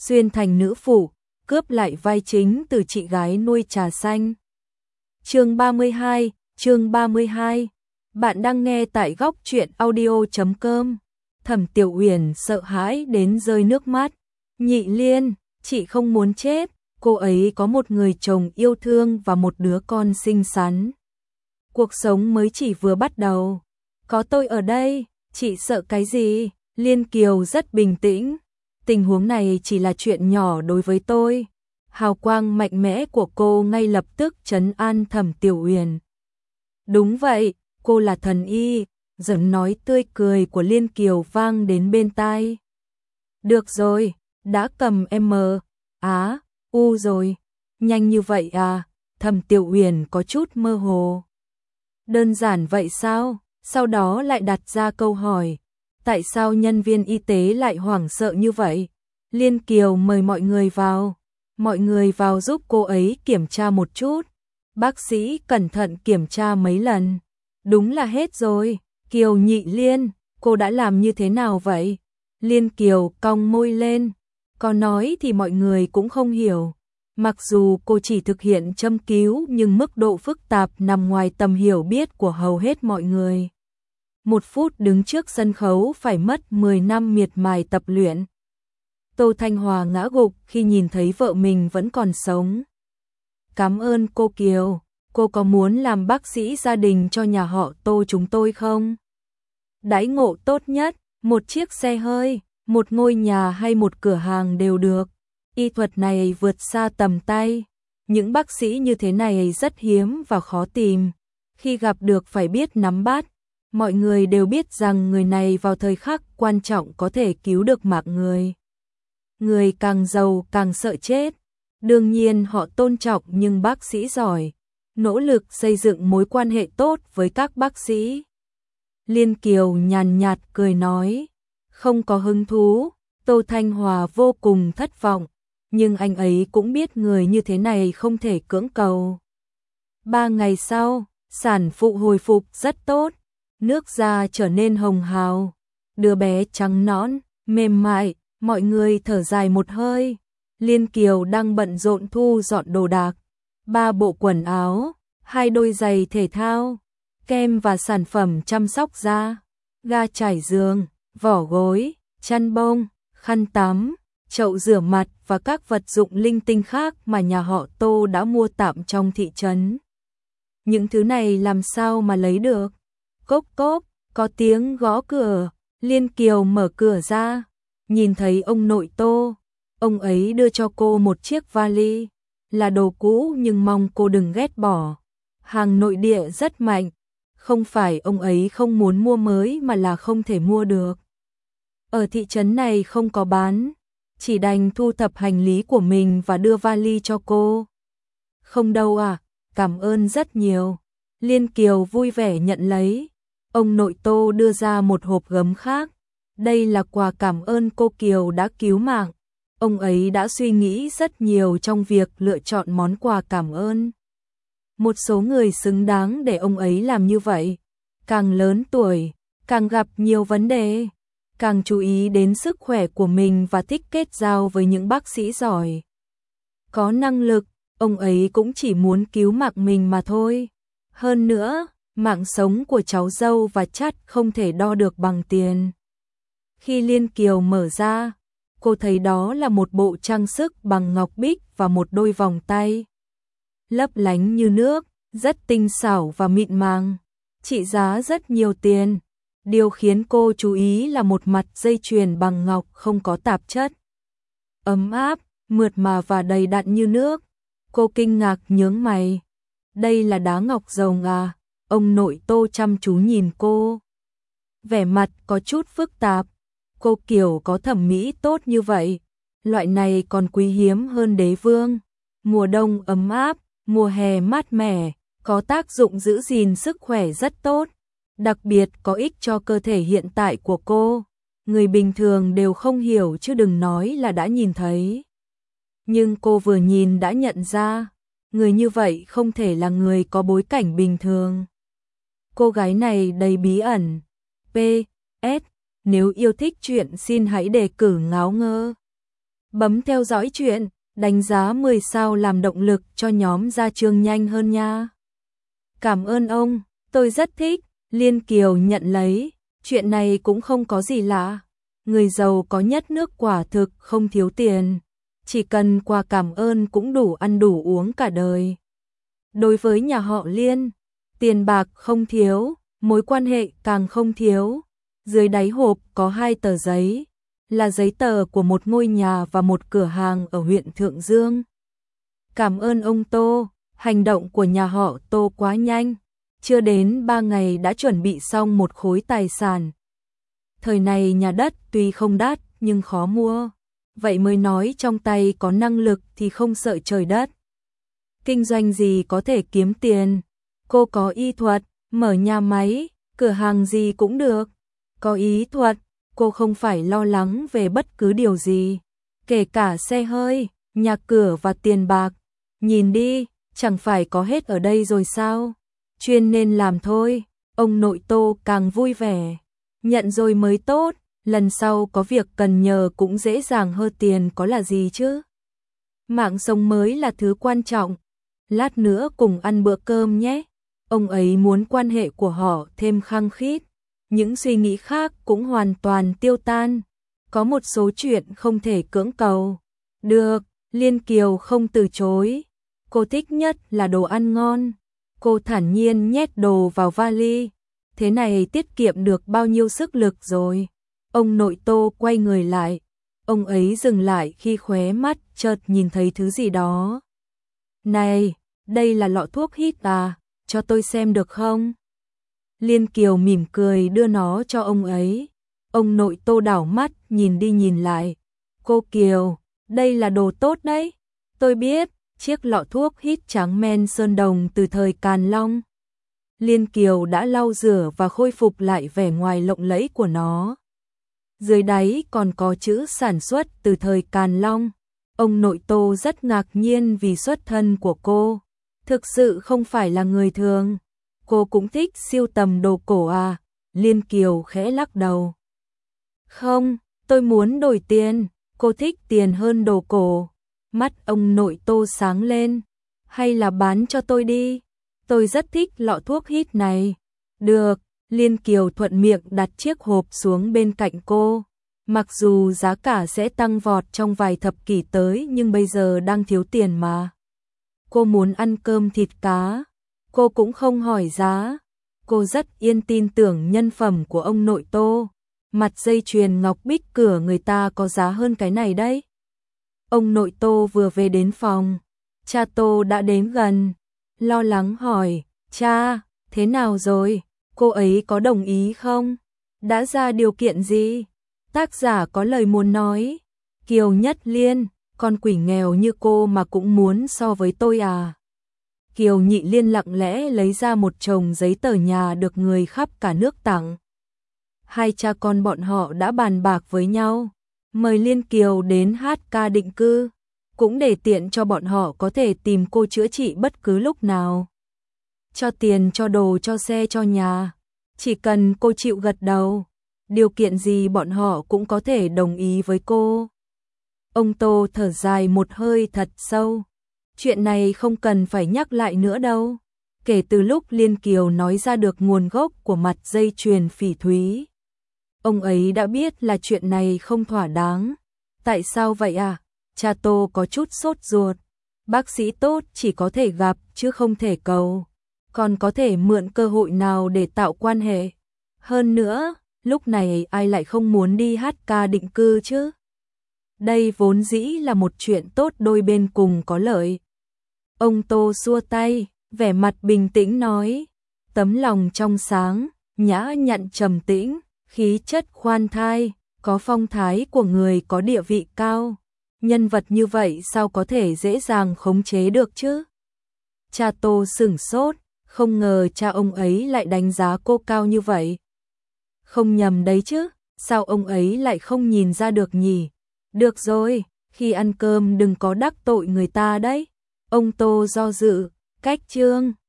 xuyên thành nữ phụ, cướp lại vai chính từ chị gái nuôi trà xanh. Chương 32. Bạn đang nghe tại góc truyện audio.com. Thẩm Tiểu Uyển sợ hãi đến rơi nước mắt. Nhị Liên, chị không muốn chết, cô ấy có một người chồng yêu thương và một đứa con xinh xắn. Cuộc sống mới chỉ vừa bắt đầu. Có tôi ở đây, chị sợ cái gì? Liên Kiều rất bình tĩnh. Tình huống này chỉ là chuyện nhỏ đối với tôi. Hào quang mạnh mẽ của cô ngay lập tức trấn an Thẩm Tiểu Uyển. Đúng vậy, cô là thần y, giọng nói tươi cười của Liên Kiều vang đến bên tai. Được rồi, đã cầm U rồi. Nhanh như vậy à? Thẩm Tiểu Uyển có chút mơ hồ. Đơn giản vậy sao? Sau đó lại đặt ra câu hỏi. Tại sao nhân viên y tế lại hoảng sợ như vậy? Liên Kiều mời mọi người vào. Mọi người vào giúp cô ấy kiểm tra một chút. Bác sĩ cẩn thận kiểm tra mấy lần. Đúng là hết rồi. Kiều Nhị Liên, cô đã làm như thế nào vậy? Liên Kiều cong môi lên. Có nói thì mọi người cũng không hiểu. Mặc dù cô chỉ thực hiện châm cứu nhưng mức độ phức tạp nằm ngoài tầm hiểu biết của hầu hết mọi người. 1 phút đứng trước sân khấu phải mất 10 năm miệt mài tập luyện. Tô Thanh Hòa ngã gục khi nhìn thấy vợ mình vẫn còn sống. Cảm ơn cô Kiều, cô có muốn làm bác sĩ gia đình cho nhà họ Tô chúng tôi không? Đãi ngộ tốt nhất, một chiếc xe hơi, một ngôi nhà hay một cửa hàng đều được. Y thuật này vượt xa tầm tay. Những bác sĩ như thế này rất hiếm và khó tìm. Khi gặp được phải biết nắm bắt. Mọi người đều biết rằng người này vào thời khắc quan trọng có thể cứu được mạng người. Người càng giàu càng sợ chết. Đương nhiên họ tôn trọng nhưng bác sĩ giỏi, nỗ lực xây dựng mối quan hệ tốt với các bác sĩ. Liên Kiều nhàn nhạt cười nói, không có hứng thú. Tô Thanh Hòa vô cùng thất vọng, nhưng anh ấy cũng biết người như thế này không thể cưỡng cầu. 3 ngày sau, sản phụ hồi phục rất tốt, nước da trở nên hồng hào, đứa bé trắng nõn, mềm mại, mọi người thở dài một hơi. Liên Kiều đang bận rộn thu dọn đồ đạc, 3 bộ quần áo, 2 đôi giày thể thao, kem và sản phẩm chăm sóc da, ga trải giường, vỏ gối, chăn bông, khăn tắm, chậu rửa mặt và các vật dụng linh tinh khác mà nhà họ Tô đã mua tạm trong thị trấn. Những thứ này làm sao mà lấy được? Cốp cốp, có tiếng gõ cửa. Liên Kiều mở cửa ra, nhìn thấy ông nội Tô. Ông ấy đưa cho cô một chiếc vali, là đồ cũ nhưng mong cô đừng ghét bỏ. Hàng nội địa rất mạnh, không phải ông ấy không muốn mua mới mà là không thể mua được. Ở thị trấn này không có bán, chỉ đành thu thập hành lý của mình và đưa vali cho cô. Không đâu à, cảm ơn rất nhiều. Liên Kiều vui vẻ nhận lấy. Ông nội Tô đưa ra một hộp gấm khác. Đây là quà cảm ơn cô Kiều đã cứu mạng. Ông ấy đã suy nghĩ rất nhiều trong việc lựa chọn món quà cảm ơn. Một số người xứng đáng để ông ấy làm như vậy. Càng lớn tuổi, càng gặp nhiều vấn đề, càng chú ý đến sức khỏe của mình và thích kết giao với những bác sĩ giỏi. Có năng lực, ông ấy cũng chỉ muốn cứu mạng mình mà thôi. Hơn nữa, mạng sống của cháu dâu và chắt không thể đo được bằng tiền. Khi Liên Kiều mở ra, cô thấy đó là một bộ trang sức bằng ngọc bích và một đôi vòng tay. Lấp lánh như nước, rất tinh xảo và mịn màng, trị giá rất nhiều tiền. Điều khiến cô chú ý là một mặt dây chuyền bằng ngọc không có tạp chất. Ấm áp, mượt mà và đầy đặn như nước. Cô kinh ngạc nhướng mày. Đây là đá ngọc rồng à? Ông nội Tô chăm chú nhìn cô. Vẻ mặt có chút phức tạp. Cô Kiều có thẩm mỹ tốt như vậy. Loại này còn quý hiếm hơn đế vương. Mùa đông ấm áp, mùa hè mát mẻ, có tác dụng giữ gìn sức khỏe rất tốt. Đặc biệt có ích cho cơ thể hiện tại của cô. Người bình thường đều không hiểu chứ đừng nói là đã nhìn thấy. Nhưng cô vừa nhìn đã nhận ra, người như vậy không thể là người có bối cảnh bình thường. Cô gái này đầy bí ẩn. P.S. Nếu yêu thích truyện xin hãy đề cử Ngáo Ngơ. Bấm theo dõi chuyện, đánh giá 10 sao làm động lực cho nhóm ra chương nhanh hơn nha. Cảm ơn ông, tôi rất thích. Liên Kiều nhận lấy, chuyện này cũng không có gì lạ. Người giàu có nhất nước quả thực không thiếu tiền. Chỉ cần quà cảm ơn cũng đủ ăn đủ uống cả đời. Đối với nhà họ Liên, tiền bạc không thiếu, mối quan hệ càng không thiếu. Dưới đáy hộp có 2 tờ giấy, là giấy tờ của một ngôi nhà và một cửa hàng ở huyện Thượng Dương. Cảm ơn ông Tô, hành động của nhà họ Tô quá nhanh. Chưa đến 3 ngày đã chuẩn bị xong một khối tài sản. Thời này nhà đất tuy không đắt nhưng khó mua. Vậy mới nói trong tay có năng lực thì không sợ trời đất. Kinh doanh gì có thể kiếm tiền. Cô có y thuật, mở nhà máy, cửa hàng gì cũng được. Có ý thuật, cô không phải lo lắng về bất cứ điều gì. Kể cả xe hơi, nhà cửa và tiền bạc. Nhìn đi, chẳng phải có hết ở đây rồi sao? Chuyên nên làm thôi. Ông nội Tô càng vui vẻ. Nhận rồi mới tốt, lần sau có việc cần nhờ cũng dễ dàng hơn tiền có là gì chứ. Mạng sống mới là thứ quan trọng. Lát nữa cùng ăn bữa cơm nhé. Ông ấy muốn quan hệ của họ thêm khăng khít. Những suy nghĩ khác cũng hoàn toàn tiêu tan. Có một số chuyện không thể cưỡng cầu. Được, Liên Kiều không từ chối. Cô thích nhất là đồ ăn ngon. Cô thản nhiên nhét đồ vào vali. Thế này tiết kiệm được bao nhiêu sức lực rồi. Ông nội Tô quay người lại. Ông ấy dừng lại khi khóe mắt chợt nhìn thấy thứ gì đó. Này, đây là lọ thuốc hít à, cho tôi xem được không? Liên Kiều mỉm cười đưa nó cho ông ấy. Ông nội Tô đảo mắt nhìn đi nhìn lại. Cô Kiều, đây là đồ tốt đấy. Tôi biết, chiếc lọ thuốc hít trắng men sơn đồng từ thời Càn Long. Liên Kiều đã lau rửa và khôi phục lại vẻ ngoài lộng lẫy của nó. Dưới đáy còn có chữ sản xuất từ thời Càn Long. Ông nội Tô rất ngạc nhiên vì xuất thân của cô. Thực sự không phải là người thường. Cô cũng thích sưu tầm đồ cổ à? Liên Kiều khẽ lắc đầu. Không, tôi muốn đổi tiền. Cô thích tiền hơn đồ cổ. Mắt ông nội Tô sáng lên. Hay là bán cho tôi đi. Tôi rất thích lọ thuốc hít này. Được, Liên Kiều thuận miệng đặt chiếc hộp xuống bên cạnh cô. Mặc dù giá cả sẽ tăng vọt trong vài thập kỷ tới nhưng bây giờ đang thiếu tiền mà. Cô muốn ăn cơm thịt cá. Cô cũng không hỏi giá. Cô rất yên tin tưởng nhân phẩm của ông nội Tô. Mặt dây chuyền ngọc bích cửa người ta có giá hơn cái này đấy. Ông nội Tô vừa về đến phòng. Cha Tô đã đến gần. Lo lắng hỏi, cha, thế nào rồi? Cô ấy có đồng ý không? Đã ra điều kiện gì? Tác giả có lời muốn nói. Kiều Nhất Liên, con quỷ nghèo như cô mà cũng muốn so với tôi à? Kiều Nhị Liên lặng lẽ lấy ra một chồng giấy tờ nhà được người khắp cả nước tặng. Hai cha con bọn họ đã bàn bạc với nhau, mời Liên Kiều đến HK định cư, cũng để tiện cho bọn họ có thể tìm cô chữa trị bất cứ lúc nào. Cho tiền, cho đồ, cho xe, cho nhà, chỉ cần cô chịu gật đầu, điều kiện gì bọn họ cũng có thể đồng ý với cô. Ông Tô thở dài một hơi thật sâu. Chuyện này không cần phải nhắc lại nữa đâu. Kể từ lúc Liên Kiều nói ra được nguồn gốc của mặt dây chuyền phỉ thúy, ông ấy đã biết là chuyện này không thỏa đáng. Tại sao vậy à? Cha Tô có chút sốt ruột. Bác sĩ tốt chỉ có thể gặp chứ không thể cầu. Còn có thể mượn cơ hội nào để tạo quan hệ. Hơn nữa, lúc này ai lại không muốn đi HK định cư chứ? Đây vốn dĩ là một chuyện tốt đôi bên cùng có lợi. Ông Tô xua tay, vẻ mặt bình tĩnh nói. Tấm lòng trong sáng, nhã nhặn trầm tĩnh, khí chất khoan thai, có phong thái của người có địa vị cao. Nhân vật như vậy sao có thể dễ dàng khống chế được chứ? Cha Tô sửng sốt, không ngờ cha ông ấy lại đánh giá cô cao như vậy. Không nhầm đấy chứ, sao ông ấy lại không nhìn ra được nhỉ? Được rồi, khi ăn cơm đừng có đắc tội người ta đấy. Ông Tô do dự, cách chương.